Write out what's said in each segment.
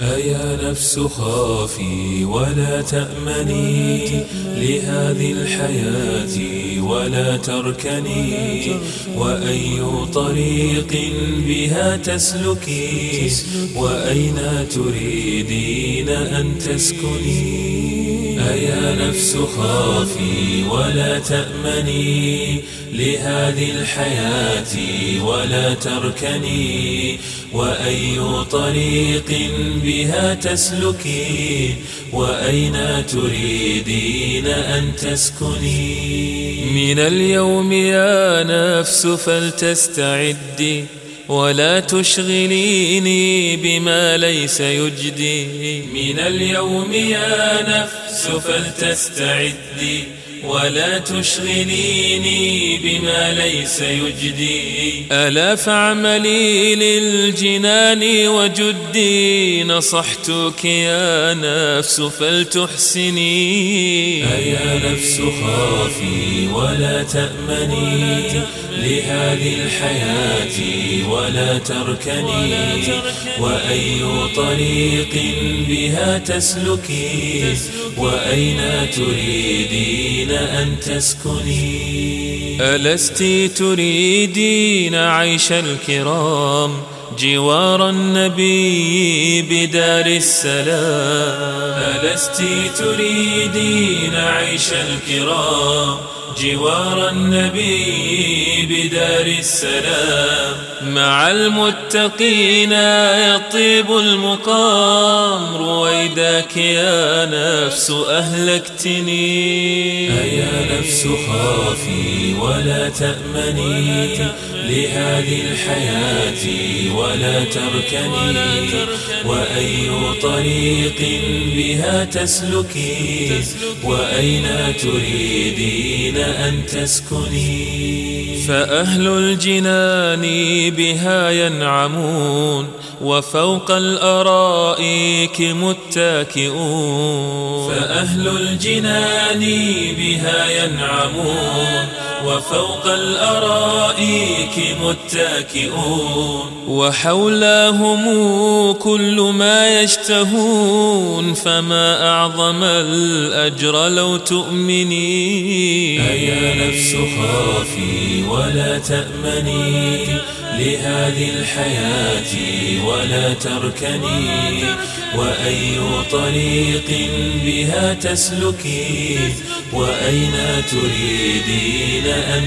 أيا نفس خافي ولا تأمني لهذه الحياة ولا تركني، وأي طريق بها تسلكي وأين تريدين أن تسكني. أيا نفس خافي ولا تأمني لهذه الحياة ولا تركني، وأي طريق بها تسلكي وأين تريدين أن تسكني. من اليوم يا نفس فلتستعدي ولا تشغليني بما ليس يجدي. من اليوم يا نفس فلتستعدي ولا تشغليني بما ليس يجدي. ألا فاعملي للجنان وجدي، نصحتك يا نفس فلتحسني. أيا نفس خافي ولا تأمني لهذه الحياة ولا تركني، وأي طريق بها تسلكي وأين تريدين أن تسكني. ألست تريدين عيش الكرام جوار النبي بدار السلام؟ ألست تريدين عيش الكرام جوار النبي بدار السلام؟ مع المتقين يطيب المقام، رويداك يا نفس أهلكتني. أيا نفس خافي ولا تأمني لهذه الحياة ولا تركني، وأي طريق بها تسلكي وأين تريدين أن تسكني. فأهل الجنان بها ينعمون وفوق الأرائك متكئون. فأهل الجنان بها ينعمون وفوق الأرائك متكئون، وحولهم كل ما يشتهون، فما أعظم الأجر لو تؤمني. أيا نفس خافي ولا تأمني لهذه الحياة ولا تركني، وأي طريق بها تسلكي وأين تريدين أن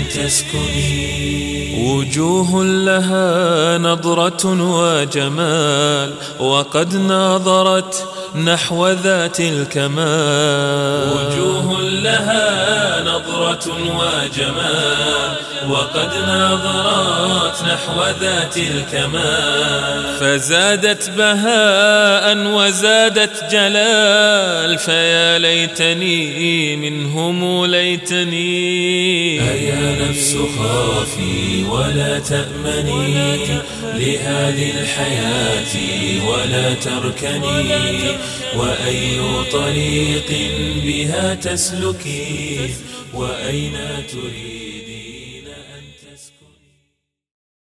تسكني. وجوه لها نظرة وجمال وقد ناظرت نحو ذات الكمال. وجوه لها نظرة وجمال وقد ناظرت نحو ذات الكمال، فزادت بهاء وزادت جلال، فيا ليتني منهم ليتني. أيا نفس خافي ولا تأمني لهذه الحياة ولا تركني، وأي طريق بها تسلكي وأين تريد